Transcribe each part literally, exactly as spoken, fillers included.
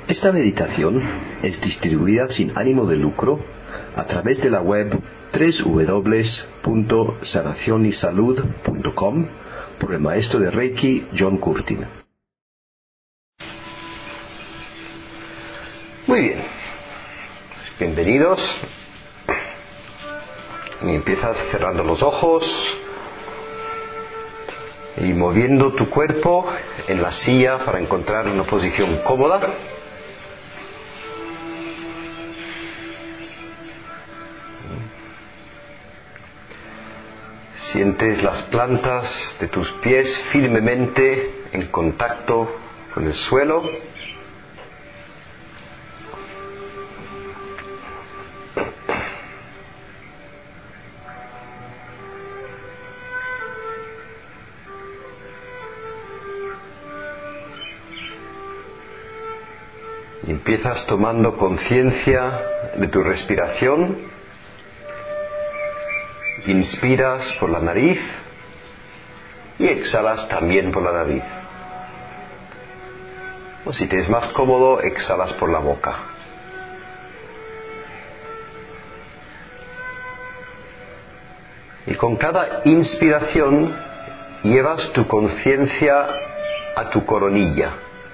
Esta meditación es distribuida sin ánimo de lucro a través de la web doble u doble u doble u punto sanación y salud punto com por el maestro de Reiki John Curtin. Muy bien, bienvenidos. Y empiezas cerrando los ojos y moviendo tu cuerpo en la silla para encontrar una posición cómoda. Sientes las plantas de tus pies firmemente en contacto con el suelo. Y empiezas tomando conciencia de tu respiración. Inspiras por la nariz y exhalas también por la nariz. O si te es más cómodo, exhalas por la boca. Y con cada inspiración llevas tu conciencia a tu coronilla.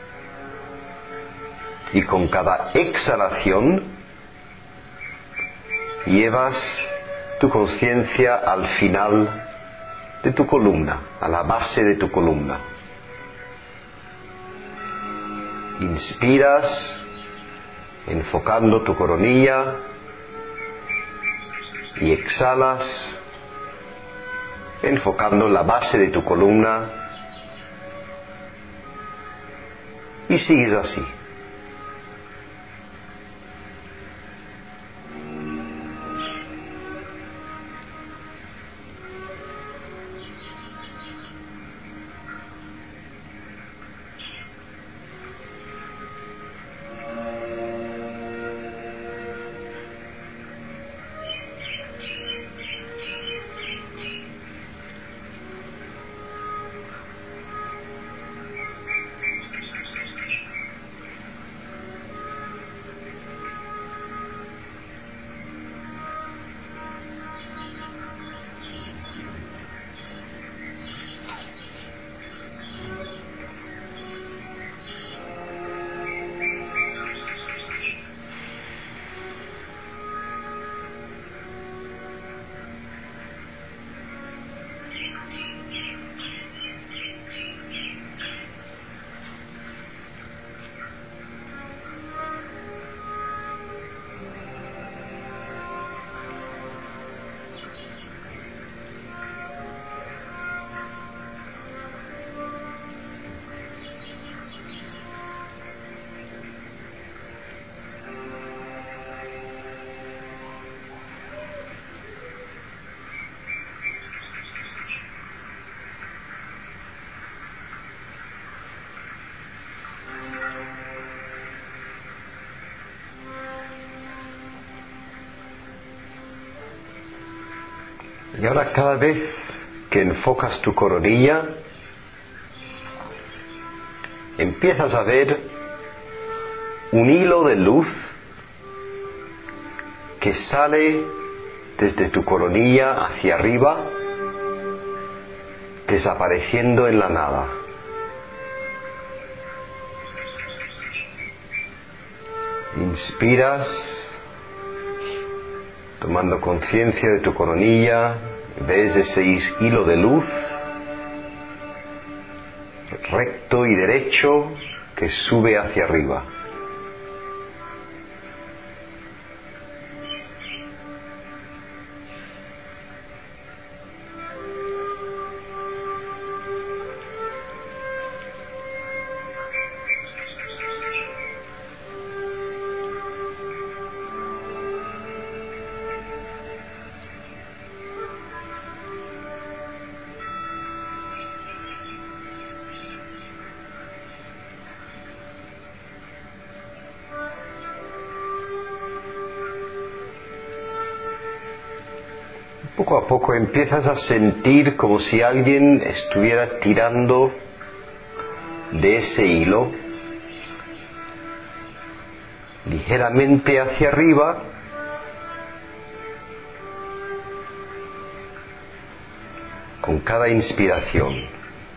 Y con cada exhalación llevas tu conciencia al final de tu columna, a la base de tu columna. Inspiras, enfocando tu coronilla, y exhalas, enfocando la base de tu columna, y sigues así. Y ahora cada vez que enfocas tu coronilla, empiezas a ver un hilo de luz que sale desde tu coronilla hacia arriba, desapareciendo en la nada. Inspiras, tomando conciencia de tu coronilla, ves ese hilo de luz recto y derecho que sube hacia arriba. Poco a poco empiezas a sentir como si alguien estuviera tirando de ese hilo ligeramente hacia arriba, con cada inspiración.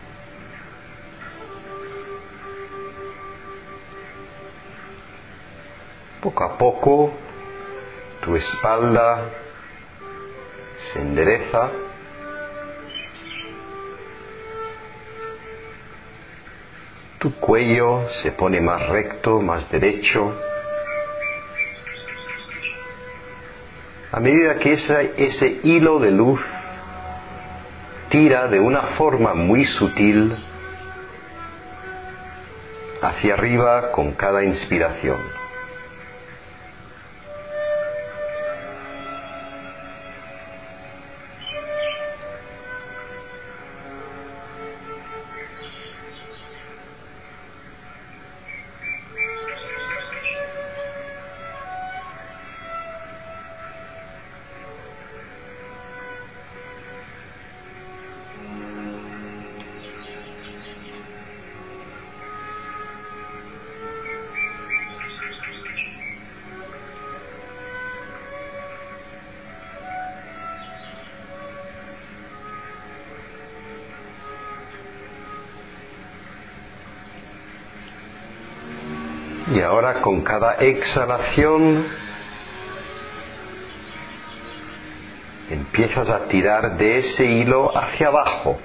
Poco a poco tu espalda se endereza, tu cuello se pone más recto, más derecho. A medida que ese, ese hilo de luz tira de una forma muy sutil hacia arriba con cada inspiración. Y ahora con cada exhalación empiezas a tirar de ese hilo hacia abajo.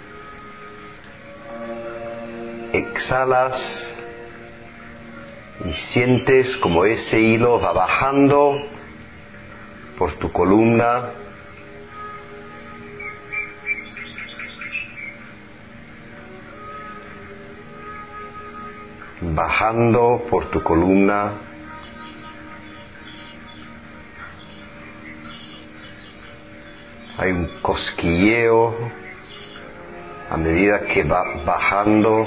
Exhalas y sientes como ese hilo va bajando por tu columna, bajando por tu columna, hay un cosquilleo a medida que va bajando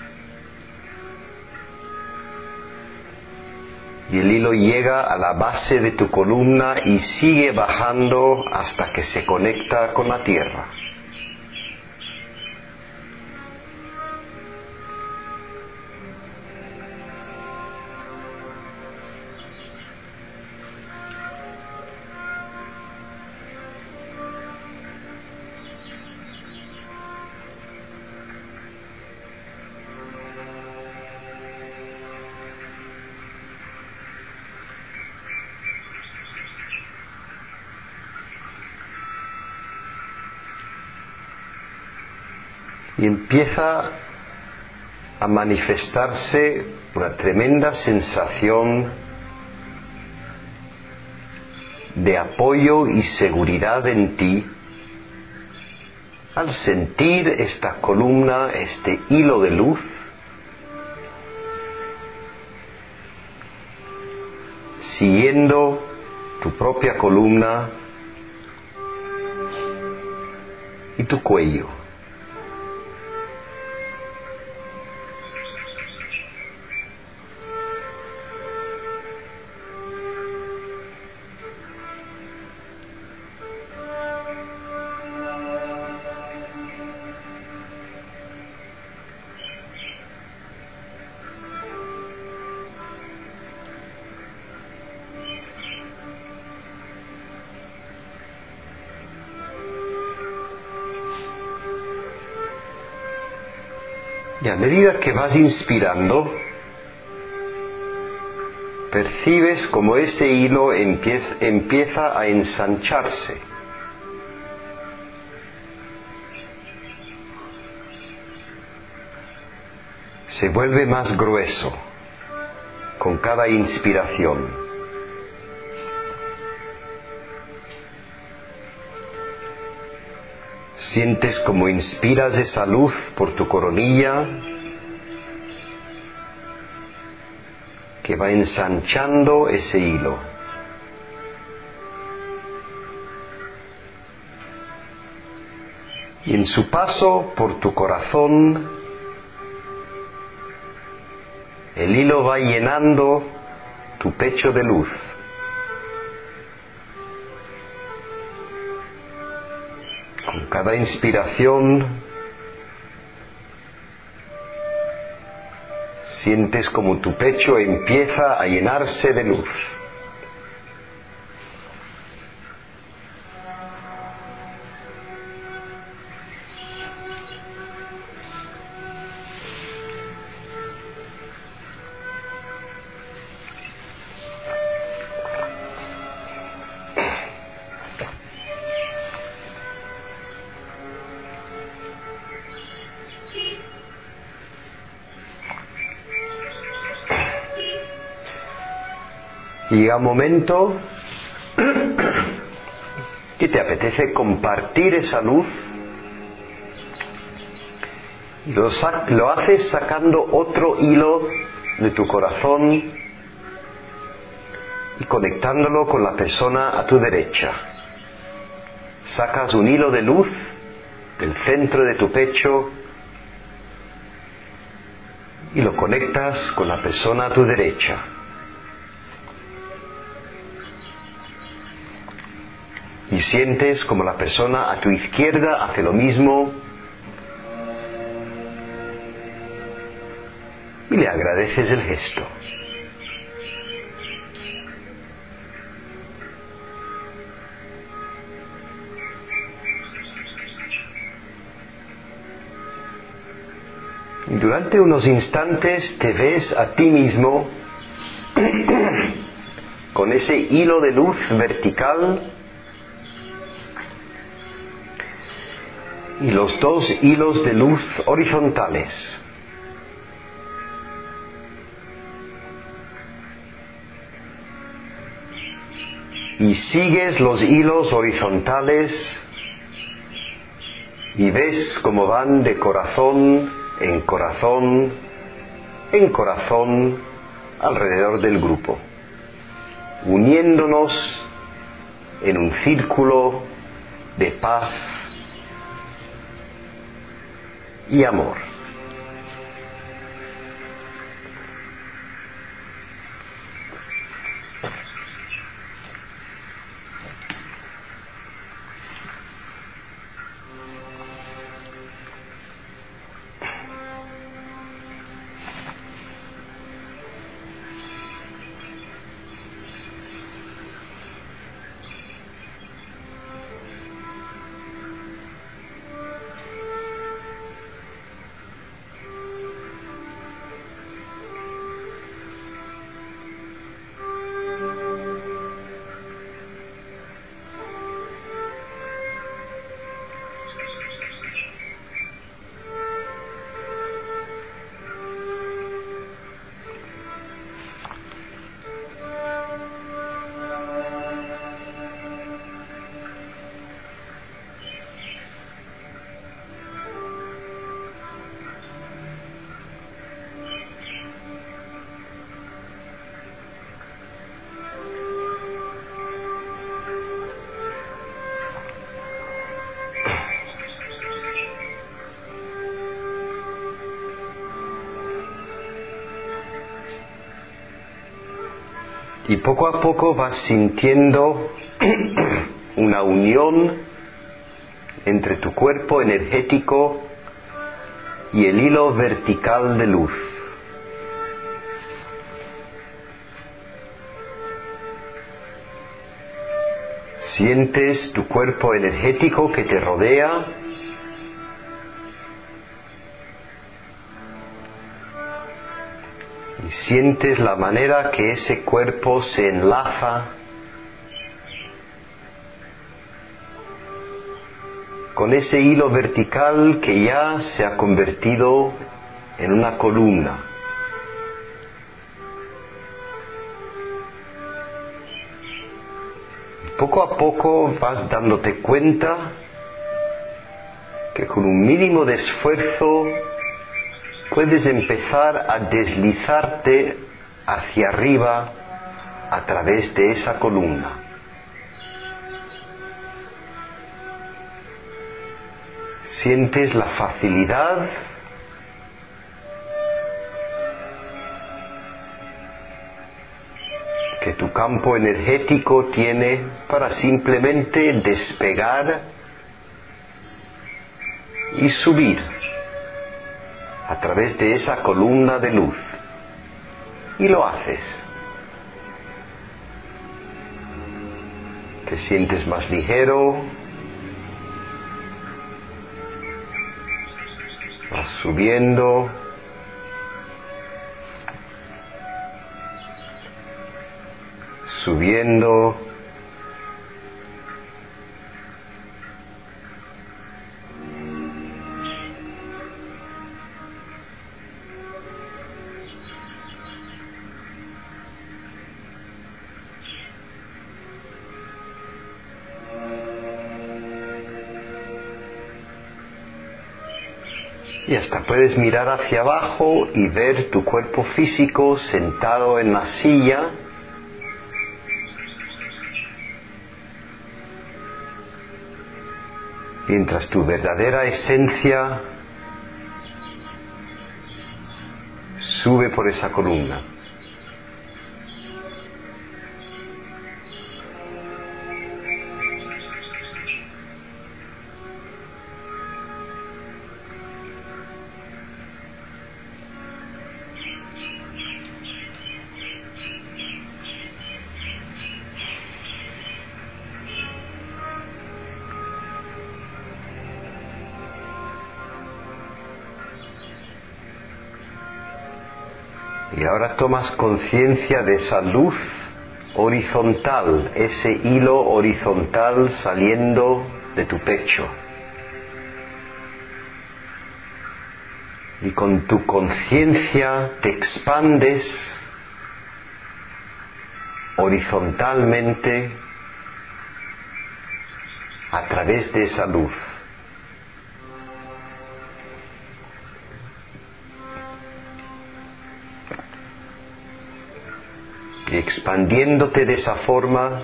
y el hilo llega a la base de tu columna y sigue bajando hasta que se conecta con la tierra. Y empieza a manifestarse una tremenda sensación de apoyo y seguridad en ti al sentir esta columna, este hilo de luz siguiendo tu propia columna y tu cuello. Y a medida que vas inspirando, percibes como ese hilo empieza, empieza a ensancharse. Se vuelve más grueso con cada inspiración. Sientes como inspiras esa luz por tu coronilla que va ensanchando ese hilo. Y en su paso por tu corazón, el hilo va llenando tu pecho de luz. Con cada inspiración Sientes como tu pecho empieza a llenarse de luz. Llega un momento que te apetece compartir esa luz y lo, sac- lo haces sacando otro hilo de tu corazón y conectándolo con la persona a tu derecha. Sacas un hilo de luz del centro de tu pecho y lo conectas con la persona a tu derecha. Y sientes como la persona a tu izquierda hace lo mismo y le agradeces el gesto. Y durante unos instantes te ves a ti mismo con ese hilo de luz vertical y los dos hilos de luz horizontales. Y sigues los hilos horizontales y ves cómo van de corazón en corazón en corazón alrededor del grupo, uniéndonos en un círculo de paz y amor. Y poco a poco vas sintiendo una unión entre tu cuerpo energético y el hilo vertical de luz. Sientes tu cuerpo energético que te rodea y sientes la manera que ese cuerpo se enlaza con ese hilo vertical que ya se ha convertido en una columna. Poco a poco vas dándote cuenta que con un mínimo de esfuerzo puedes empezar a deslizarte hacia arriba a través de esa columna. Sientes la facilidad que tu campo energético tiene para simplemente despegar y subir a través de esa columna de luz. y lo haces. Te sientes más ligero, vas subiendo, subiendo, y hasta puedes mirar hacia abajo y ver tu cuerpo físico sentado en la silla, mientras tu verdadera esencia sube por esa columna. Y ahora tomas conciencia de esa luz horizontal, ese hilo horizontal saliendo de tu pecho. Y con tu conciencia te expandes horizontalmente a través de esa luz. Y expandiéndote de esa forma,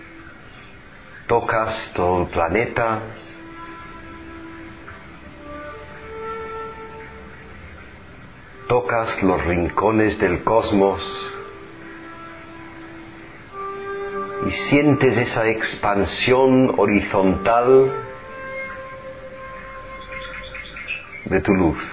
tocas todo el planeta, tocas los rincones del cosmos y sientes esa expansión horizontal de tu luz.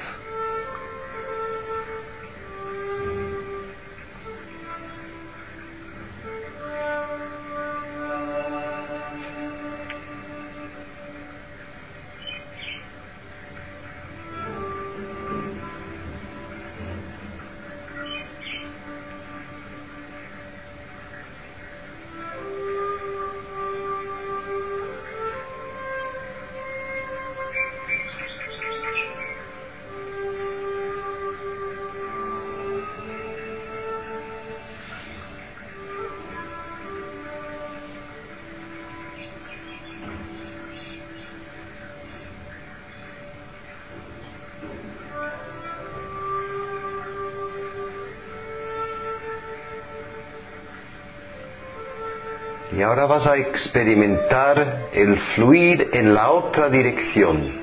Y ahora vas a experimentar el fluir en la otra dirección.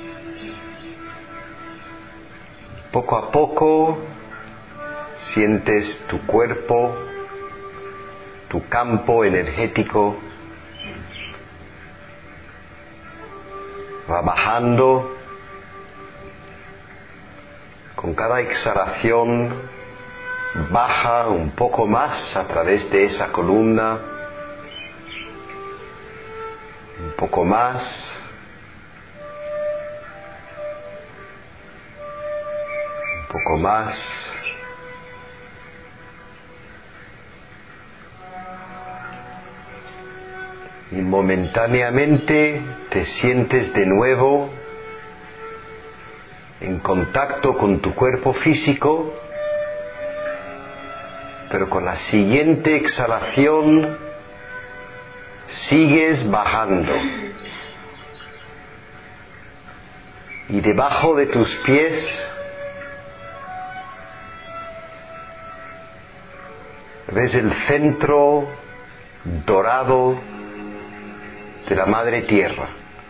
Poco a poco sientes tu cuerpo, tu campo energético va bajando. Con cada exhalación baja un poco más a través de esa columna. Un poco más. Un poco más. Y momentáneamente te sientes de nuevo en contacto con tu cuerpo físico, pero con la siguiente exhalación sigues bajando. Y debajo de tus pies ves el centro dorado de la Madre Tierra.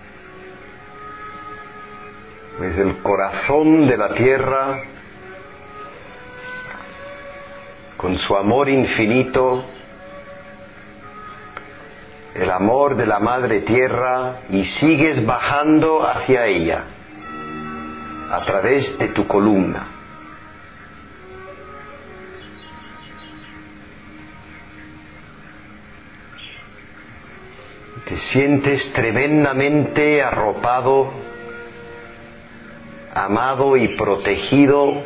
Ves el corazón de la Tierra con su amor infinito, el amor de la Madre Tierra, y sigues bajando hacia ella a través de tu columna. Te sientes tremendamente arropado, amado y protegido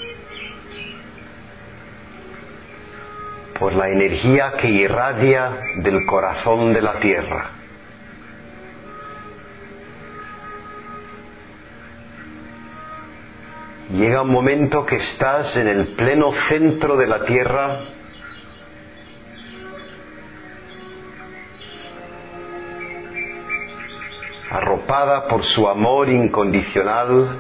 por la energía que irradia del corazón de la Tierra. Llega un momento que estás en el pleno centro de la Tierra, arropada por su amor incondicional,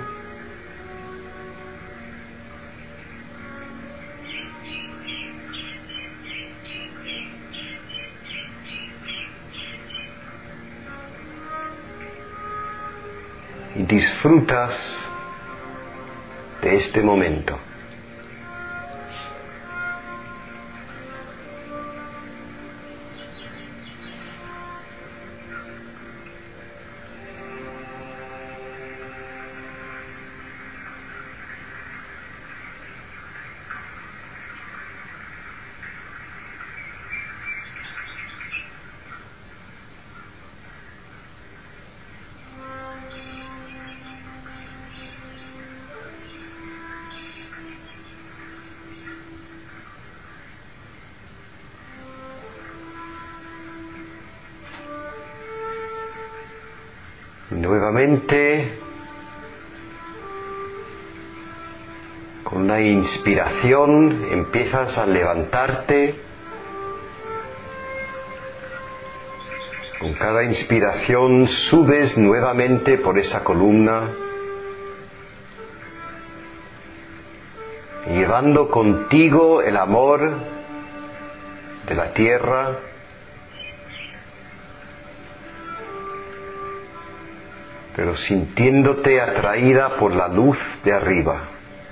y disfrutas de este momento. Y nuevamente, con una inspiración, empiezas a levantarte. Con cada inspiración subes nuevamente por esa columna, llevando contigo el amor de la tierra, pero sintiéndote atraída por la luz de arriba.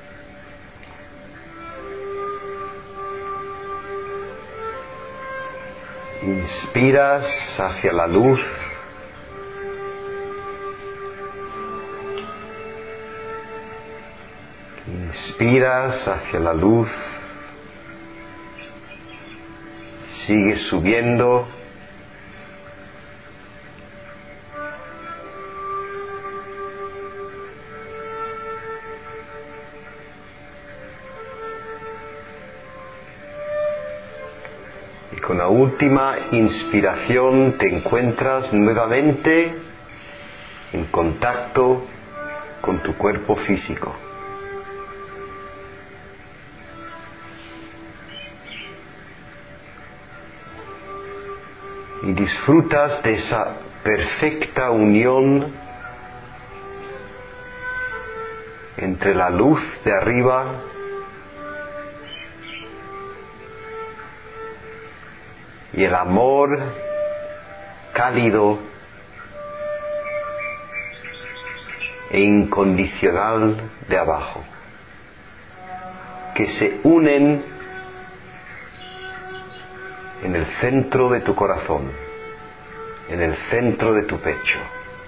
Inspiras hacia la luz. Inspiras hacia la luz. Sigues subiendo. Con la última inspiración te encuentras nuevamente en contacto con tu cuerpo físico. Y disfrutas de esa perfecta unión entre la luz de arriba y el amor cálido e incondicional de abajo, que se unen en el centro de tu corazón, en el centro de tu pecho.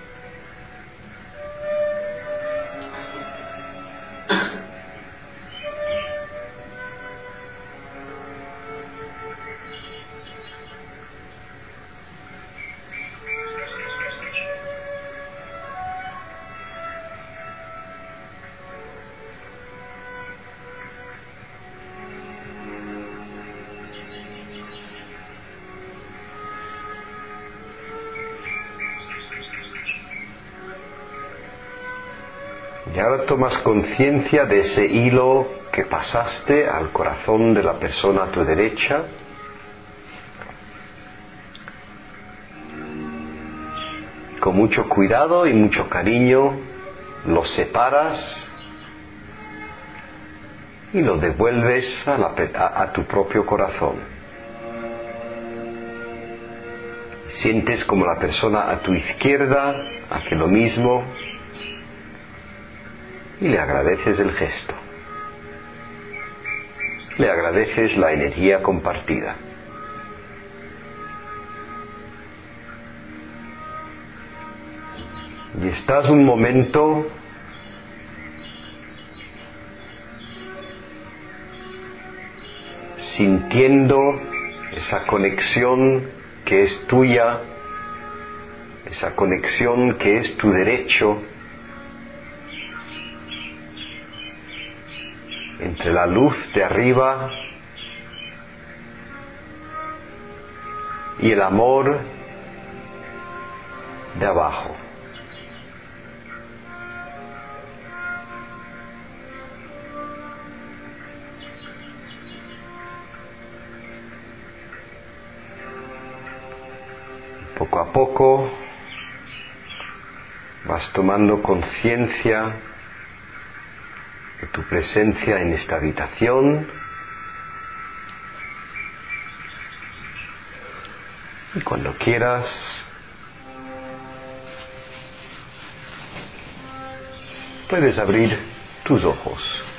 Y ahora tomas conciencia de ese hilo que pasaste al corazón de la persona a tu derecha. Con mucho cuidado y mucho cariño lo separas y lo devuelves a, la, a, a tu propio corazón. Sientes como la persona a tu izquierda hace lo mismo. Y le agradeces el gesto. Le agradeces la energía compartida. Y estás un momento sintiendo esa conexión que es tuya esa conexión que es tu derecho entre la luz de arriba y el amor de abajo. Poco a poco vas tomando conciencia de tu presencia en esta habitación y cuando quieras puedes abrir tus ojos.